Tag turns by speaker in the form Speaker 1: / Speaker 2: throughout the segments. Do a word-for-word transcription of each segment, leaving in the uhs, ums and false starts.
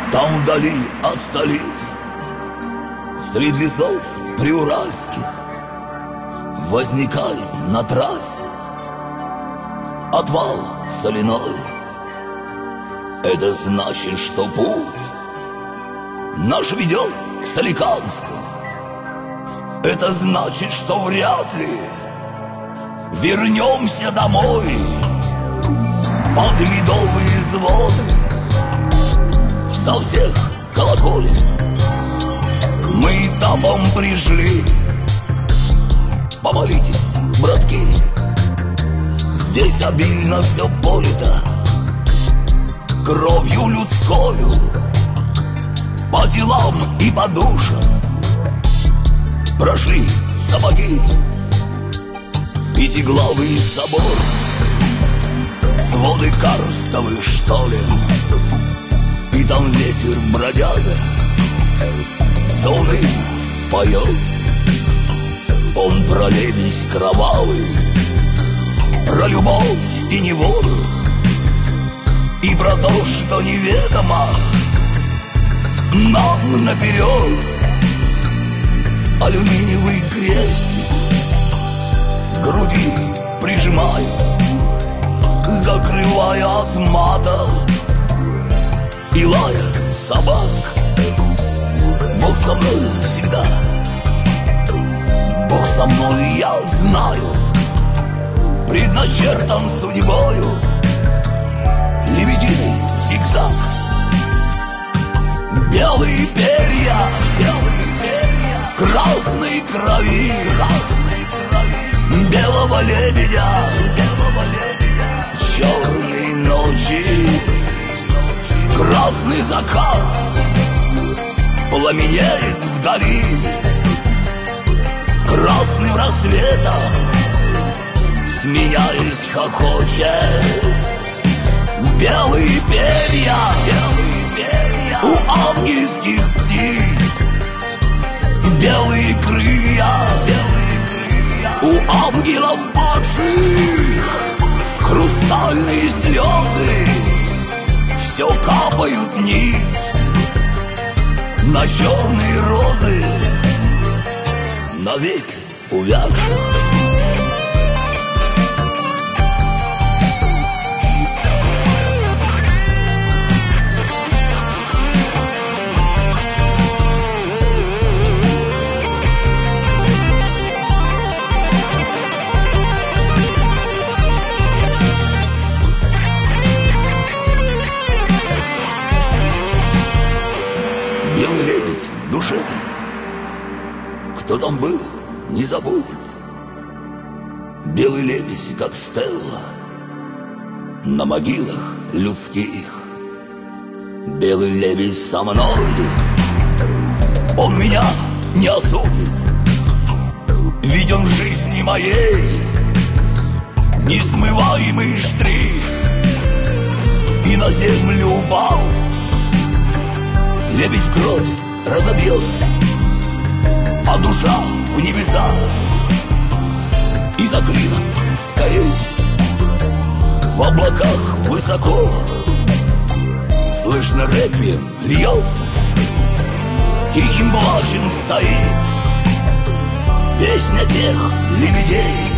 Speaker 1: Там вдали от столиц, среди лесов приуральских, возникает на трассе отвал соляной. Это значит, что путь наш ведет к Соликамску. Это значит, что вряд ли вернемся домой под медовые звоны со всех колоколен. Мы этапом пришли. Помолитесь, братки, здесь обильно все полито кровью людскою, по телам и по душам прошли сапоги. Пятиглавый собор, своды карстовых штолен, и там ветер бродяга заунывно поет. Он про лебедь кровавый, про любовь и неволю, и про то, что неведомо нам наперед. Алюминиевый крестик к груди прижимаю, закрывая от мата и лая собак. Бог со мной всегда, Бог со мной, я знаю, предначертан судьбою лебединый зигзаг. Белые перья, в красной крови белого лебедя, черные ночи, красный закат пламенеет вдали красным рассветом, смеясь, хохочет. Белые перья, белые перья у ангельских птиц, белые крылья, белые крылья у ангелов падших, хрустальные слезы все капают вниз на черные розы, навеки увядшие. Белый лебедь в душе, кто там был, не забудет. Белый лебедь, как стелла на могилах людских. Белый лебедь со мной, он меня не осудит, ведь он в жизни моей несмываемый штрих. И на землю упав, лебедь в кровь разобьется, а душа в небеса. И за клином скорей в облаках высоко слышно реквием льется, тихим плачем стоит песня тех лебедей.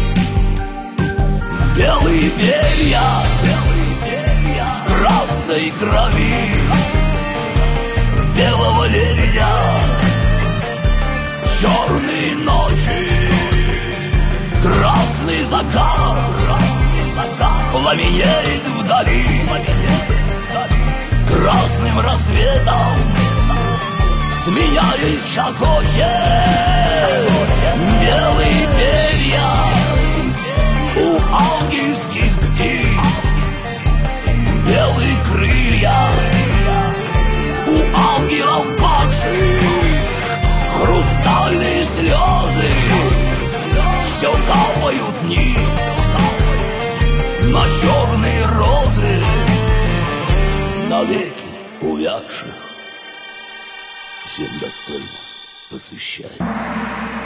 Speaker 1: Белые перья, белые перья в красной крови белого лебедя, черные ночи, красный закат, красный закат пламенеет вдали красным рассветом, смеясь, хохочет. Белые перья у ангельских птиц, белые крылья у ангелов падших, хрустальные слезы все капают вниз на черные розы, навеки увядших. Всем достойно посвящается.